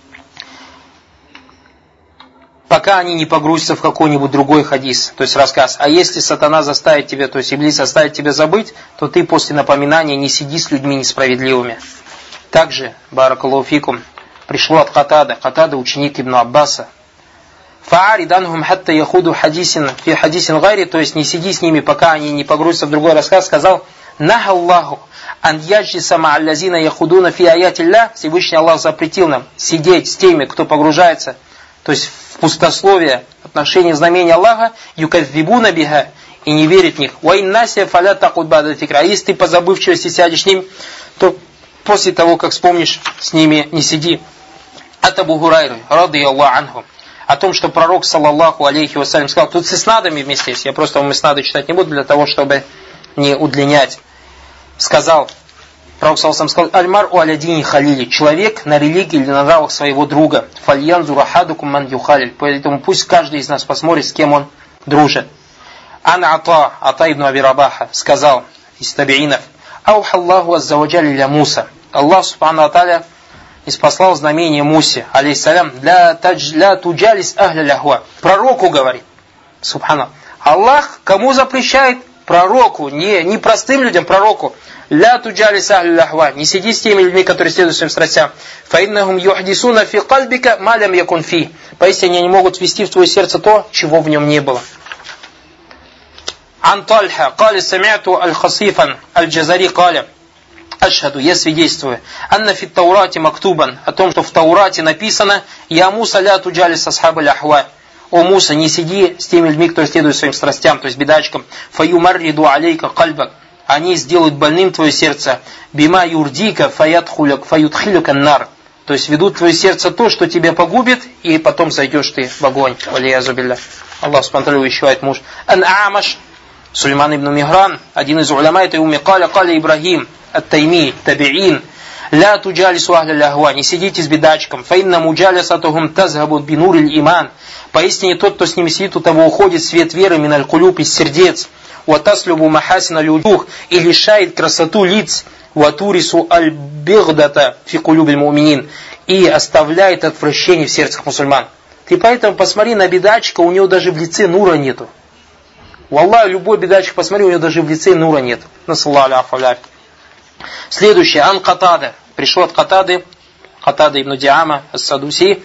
пока они не погрузятся в какой-нибудь другой хадис, то есть рассказ. А если сатана заставит тебя, то есть иблис заставит тебя забыть, то ты после напоминания не сиди с людьми несправедливыми. Также, баракаллаху фикум, пришло от Катада, Катада ученик Ибн Аббаса. Фаарид анхум хатта яхуду хадисин фи хадисин гайри, то есть не сиди с ними, пока они не погрузятся в другой рассказ, сказал: Наха Аллаху ан яджиса ма'аллазина яхудуна фи аятилля. Всевышний Аллах запретил нам сидеть с теми, кто погружается, то есть в пустословие отношения знамения Аллаха, юкадзибуна биха, и не верит в них. Ва иннасия фаля такуд бада фикра. А если ты по забывчивости сядешь с ним, то после того, как вспомнишь, с ними не сиди. От Абу Хурайры, радийаллаху анху, о том, что пророк, саллаллаху алейхи вассалям, сказал, тут с иснадами вместе есть, я просто вам иснады читать не буду, для того, чтобы не удлинять. Сказал, пророк, саллаллаху алейхи сказал: «Аль-мар у алядини халили», человек на религии или на нравах своего друга. «Фальянзу рахадукум ман юхалиль», поэтому пусть каждый из нас посмотрит, с кем он дружит. Ан Ата, Ата ибн Аби Рабаха, сказал из табиинов: «Ауха Аллаху аззаваджаль иля Муса». Аллах субхану ва тааля ниспослал знамение Мусе, алейхиссалям, для туджалис ахля ляхуа. Пророку говорит, субхана. Аллах кому запрещает? Пророку, не, не простым людям, пророку. Ля туджалис ахля ляхуа. Не сиди с теми людьми, которые следуют своим страстям. Фаиннахум юхдисуна фи кальбика малям якун фи. Поистине они могут ввести в твое сердце то, чего в нем не было. Ан Тальха, кали самяту аль-Хасифан, аль-Джазари кали. Ашхаду, я свидетельствую, анна фит Таурате мактубан, о том, что в Таурате написано: Я Муса ля туджалис асхаба ляхва. О Муса, не сиди с теми людьми, кто следует своим страстям, то есть бедачкам. Фаюмарриду алейка кальбак. Они сделают больным твое сердце. Бима юрдика фаятхуляк фаютхилюка нар. То есть ведут твое сердце то, что тебя погубит, и потом зайдешь ты в огонь. Валиязу билля. Аллах субхану увещевает муж. Ан Амаш, Сулейман ибн Мигран, один из уляма этой умми, каля, каля Ибрагим, ат-Тайми, табиин, ля туджалису ахля лахва, не сидите с бедачком, фаинна муджалисатухум тазгабут бинур иль-иман, поистине тот, кто с ними сидит, у того уходит свет веры миналь кулюб из сердец, ватаслюбу махасина людюх, и лишает красоту лиц, ватурису аль-бигдата фи кулюбиль муминин, и оставляет отвращение в сердцах мусульман. Ты поэтому посмотри на бедачка, у него даже в лице нура нету. Валлах, любой бедачик, посмотри, у него даже в лице нура нет. Следующее, ан Катада. Пришел от Катады, Катада ибн Диама, ас-Садуси,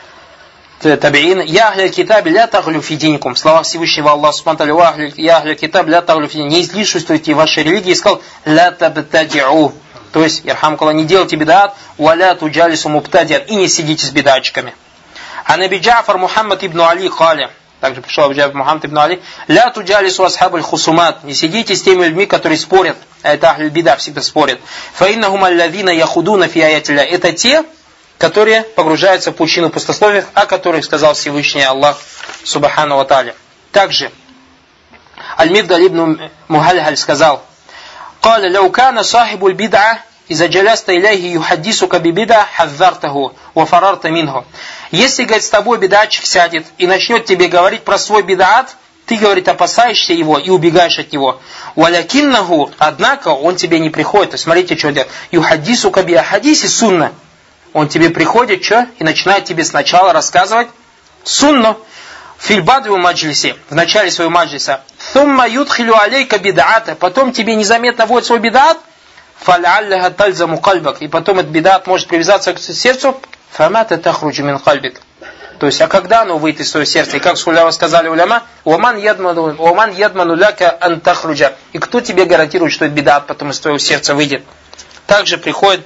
табиин. Я ахля китаб ля таглю фи динкум. Слова Всевышнего Аллаха субхану ва тааля. Я ахля китаб ля таглю фи динкум. Не излишествуйте в вашей религии. И сказал, ля табтадиу. То есть, ярхамкалла, не делайте бедат, ва ля туджалису мубтадиан. И не сидите с бедачками. А Наби Джафар Мухаммад ибн Али каля. Также пришел Абу Джафар Мухаммад ибн Али. Ля туджалису асхабаль хусумат. Не сидите с теми людьми, которые спорят. Это ахль бида, всегда спорят. Фаиннахум аллазина яхудуна фи аятилля. Это те, которые погружаются в пучину пустословия, о которых сказал Всевышний Аллах субхану ва тааля. Также Аль-Мигдаль ибн Мухальхаль сказал: «Каля лау кана сахибуль бид'a иза джаляста иляхи юхаддисука би бид'a хаззартаху ва фарарта минху». Если, говорит, с тобой бедатчик сядет и начнет тебе говорить про свой бедат, ты, говорит, опасаешься его и убегаешь от него. Валякиннаху, однако он тебе не приходит. То есть, смотрите, что делает. Юхаддисука би ахадиси сунна. Он тебе приходит, что? И начинает тебе сначала рассказывать сунну. Фильбадву маджлиси, в начале своего маджлиса. Thumma юдхилю алейка бид'ата. Потом тебе незаметно вводит свой бид'ат. Фал'алляха тальзаму кальбак. И потом этот бид'ат может привязаться к сердцу. Фамата тахруджу мин кальбик. То есть, а когда оно выйдет из своего сердца? И как сказали уляма, «Уаман ядману ляка ан тахруджа». И кто тебе гарантирует, что этот бид'ат потом из твоего сердца выйдет? Также приходит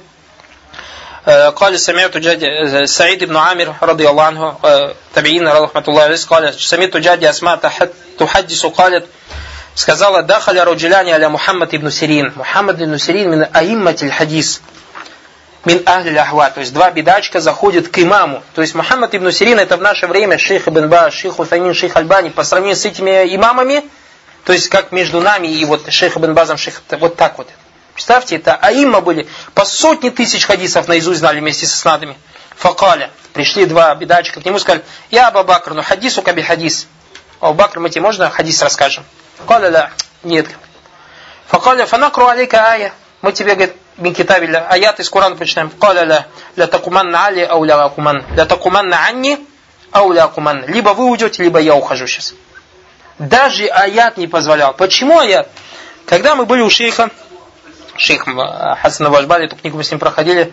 قال سمعت جاد سعيد بن عامر رضي الله عنه تابعين رحمة الله عليه قال سمعت جاد أسماء تحدث قالت сказала دخل رجلان على محمد بن سيرين محمد بن سيرين من أئمة الحديث من أهل الأحوا. То есть два бедачка заходят к имаму. То есть Мухаммад ибн Сирин это в наше время шейх Ибн Баз, шейх Уthаймин, шейх Альбани. По сравнению с этими имамами, то есть как между нами и вот шейх Ибн Базом, шейх, вот так вот. Представьте, это аимма были, по сотни тысяч хадисов наизусть знали вместе со снадами. Факаля, пришли два бедачка к нему, сказали: «Я Абу Бакр, ну хадису каби хадис». Абу Бакр, мы тебе можно хадис расскажем? Факаля, да, нет. Факаля, фанакру алейка ая. Мы тебе, говорит, мин китабилля, аят из Корана почитаем. Факаля, ля, ля такуманна али, ау ля акуман. Ля такуманна анни, ау ля акуман. Либо вы уйдете, либо я ухожу сейчас. Даже аят не позволял. Почему аят? Когда мы были у шейха, шейх Хасан Вашбали, эту книгу мы с ним проходили.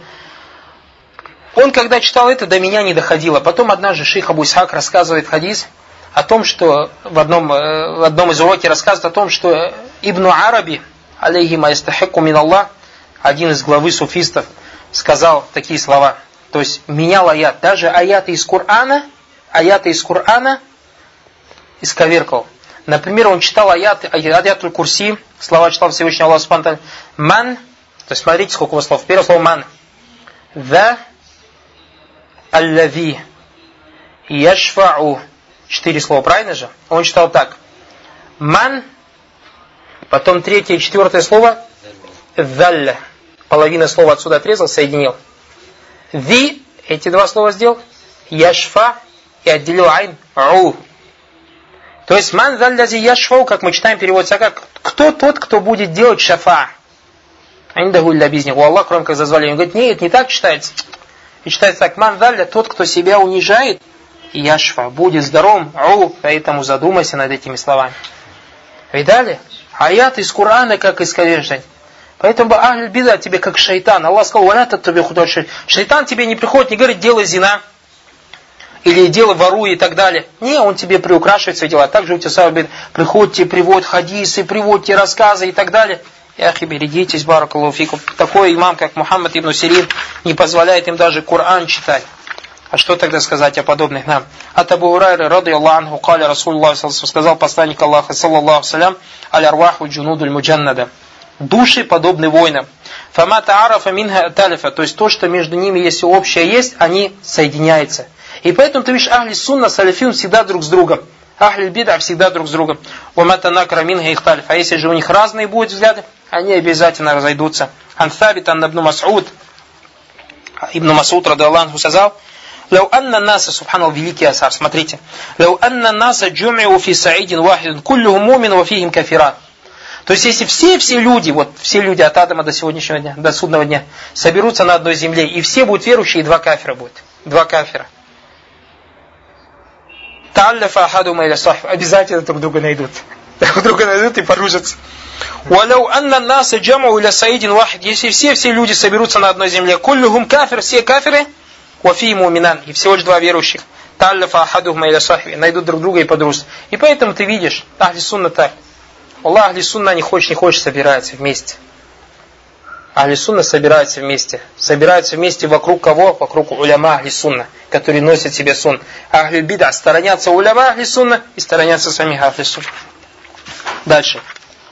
Он, когда читал это, до меня не доходило. Потом однажды шейх Абу Исхак рассказывает хадис о том, что в одном, в одном из уроков рассказывает о том, что Ибн Араби, алейхи ма ястахикку мин Аллах, один из главы суфистов, сказал такие слова. То есть менял аят. Даже аяты из Корана, аяты из Корана исковеркал. Например, он читал аят, аятуль курси, слова читал Всевышний Аллах субхану ва тааля. Ман, то есть смотрите, сколько у вас слов. Первое слово ман. Ва аллави яшфау. Четыре слова, правильно же? Он читал так. Ман, потом третье и четвертое слово залля. Половина слова отсюда отрезал, соединил. Ви, эти два слова сделал. Яшфа и отделил айн. У. То есть, ман заллязи яшфау, как мы читаем, переводится как: кто тот, кто будет делать шафа? Индаху илля бизни. У Аллаха, кроме как зазвали. Он говорит: нет, не так читается. И читается так: ман залля, тот, кто себя унижает, яшфа, будет здоровым. Ау, поэтому задумайся над этими словами. Видали? Аят из Корана как искореждать. Поэтому ахль бида тебе как шайтан. Аллах сказал: валя таттаби худат шайтан. Шайтан тебе не приходит, не говорит: делай зина. Или дело воруй и так далее. Не, он тебе приукрашивает свои дела. Также у тебя сам приходите, приводят хадисы, приводите рассказы и так далее. Яхи, берегитесь, баракаллаху фикум. Такой имам, как Мухаммад ибн Сирин, не позволяет им даже Коран читать. А что тогда сказать о подобных нам? От Абу Хурайры, ради Аллаху анху, каля Расулуллах, сказал посланник Аллаха, саллаллаху салям, аль-арваху джунудуль муджаннада. Души подобны воинам. Фама таарафа минха талифа. То есть то, что между ними, если общее есть, они соединяются. И поэтому ты видишь, ахли сунна, салафиун всегда друг с другом. Ахль бида всегда друг с другом. Уматанакра минга ихталиф. А если же у них разные будут взгляды, они обязательно разойдутся. Анфабит ан ибн Мас'уд. Ибн Мас'уд радиаллаху сказал: «Лау анна наса», субханаллах, великий асар, смотрите. «Лау анна наса джумиу фи саидин вахидин, куллюхум мумин ва фихим кафират». То есть, если все, все люди, вот все люди от Адама до сегодняшнего дня, до судного дня, соберутся на одной земле, и все будут верующие, и два кафира будет. Два кафира. Та'аллафа ахадума иля сахиб. Обязательно друг друга найдут. Друг друга найдут и поружатся. «Валау анна наса джаму иля саидин вахид». Если все, все люди соберутся на одной земле, куллюхум кафир, все кафиры, ва фи муминан, и всего лишь два верующих. Та'аллафа ахадума иля сахиб. Найдут друг друга и подружатся. И поэтому ты видишь, ахли сунна так. Аллах, ахли сунна, не хочешь, не хочешь, собираются вместе. Ахли сунна собираются вместе. Собираются вместе вокруг кого? Вокруг уляма ахли сунна, которые носят себе сунн. Ахли бида сторонятся уляма ахли сунна и сторонятся самих ахли сунна. Дальше.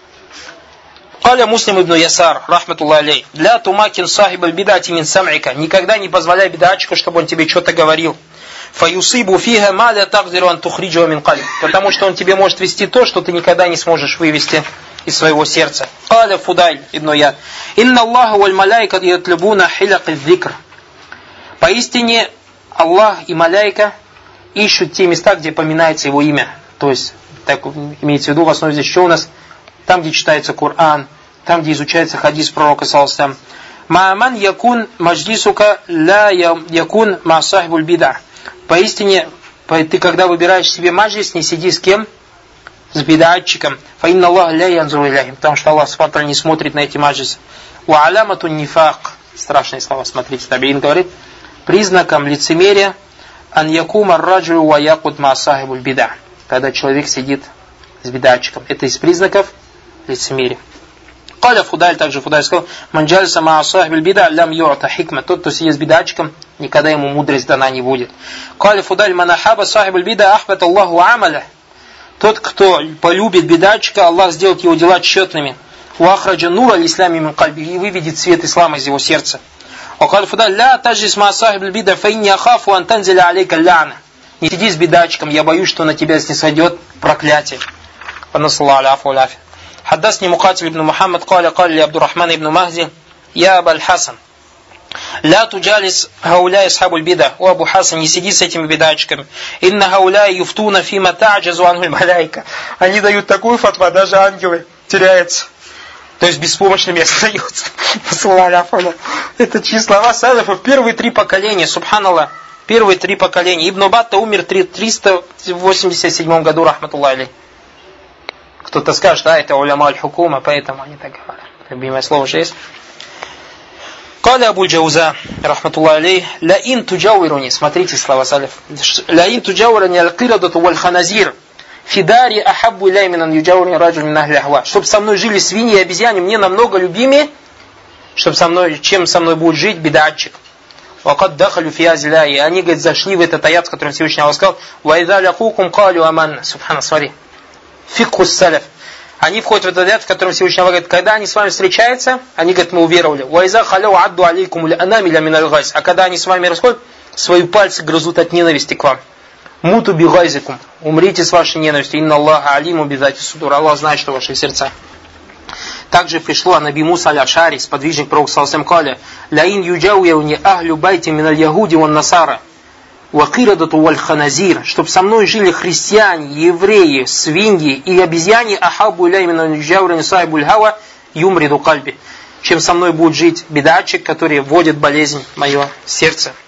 Каля Муслим ибн Ясар, рахматуллах алей, «Ля тумакин сахиб аль-бидати мин сам'ика». Никогда не позволяй бидачку, чтобы он тебе что-то говорил. «Фаюсибу фиха ма ля тагдиру ан тухриджу мин кальб». Потому что он тебе может вести то, что ты никогда не сможешь вывести из своего сердца. Каля Фудайль ибн Яд, «Инна Аллаха валь маляйка ятлюбуна хилак аль-зикр». Поистине Аллах и маляйка ищут те места, где поминается его имя. То есть, так имеется в виду, в основе здесь что у нас? Там, где читается Коран, там, где изучается хадис пророка саллаллаху алейхи ва саллям. «Ма'аман якун маджлисука ла якун ма сахибуль бида». Поистине, ты когда выбираешь себе маджлис, не сиди с кем? С бидатчиком. «Фа инна Аллах ля янзуру иляхим». Потому что Аллах субхану не смотрит на эти маджлисы. «Ва аляматун нифак». Страшные слова, смотрите, Табиин говорит. Признаком лицемерия «ан якума раджу ва якут ма сахибуль бида». Когда человек сидит с бидатчиком. Это из признаков лицемерия. Каля Фудаль, также Фудаль сказал: «Манджалиса ма сахибуль бида лям ю'та хикма». Тот, кто сидит с бидатчиком, никогда ему мудрость дана не будет. Каля Фудаль: «Манахаба сахибуль бида ахбат Аллаху амаля». Тот, кто полюбит бидатчика, Аллах сделает его дела тщетными. «Вахраджа нура аль-ислами мин кальби». И выведет свет ислама из его сердца. Каля Фудаль: «Ля таджлис ма сахибуль бида фа инни ахафу ан танзиля алейка ляна». Не сиди с бидатчиком, я боюсь, что на тебя снисходит проклятие. Панасаллаху аляфу аляфи. حدثني مقاتل بن محمد قال قال لي عبد الرحمن بن مهدي يا أبا الحسن لا تجالس هؤلاء أصحاب البدع. О Абу Хасан, не сиди с этими бидачками. إن هؤلاء يفتون فيما تعجز عنه الملائكة. Они дают такую фатва, даже ангелы теряются. То есть беспомощными остаются. Это чьи слова салафов? Первые три поколения, субханаллах. Первые три поколения. Ибн Батта умер в триста восемьдесят седьмом году, рахматуллах алейх. Кто-то скажет, а это уляма аль-хукума, поэтому они так говорят. Любимое слово же есть. Каля Абу Джауза, рахматуллах алейх, ля ин туджауируни, смотрите слова салиф, ля ин туджауируни аль-кирадату валь-ханазир, фидари ахаббу иляй минан юджауируни раджу мин ахли ахва. Чтобы со мной жили свиньи и обезьяны, мне намного любимее, чтобы со мной, чем со мной будет жить бидатчик. Вакад дахалю фиазиля, и они, говорит, зашли в этот аят, в котором Всевышний Аллах сказал, вайда лякукум калю аманна, субхана, смотри. Фикхус саляф. Они входят в этот аят, в котором Всевышний Аллах говорит, когда они с вами встречаются, они говорят, мы уверовали. Вайза халяу адду алейкум ля анамиля миналь гайз. А когда они с вами расходят, свои пальцы грызут от ненависти к вам. Муту би гайзикум. Умрите с вашей ненавистью. Инна Аллаха алиму бидати судур. Аллах знает, что ваши сердца. Также пришло от Наби Муса аль-Ашари, сподвижник пророка саллаллаху алейхи ва саллям, ля ин юджауяуни ахлю байти миналь ягуди ван насара. Вакирадату валь-ханазир, чтобы со мной жили христиане, евреи, свиньи и обезьяне, ахабу иля именно джаурани сайбуль хава юмриду кальби, чем со мной будет жить бидатчик, который вводит болезнь в мое сердце.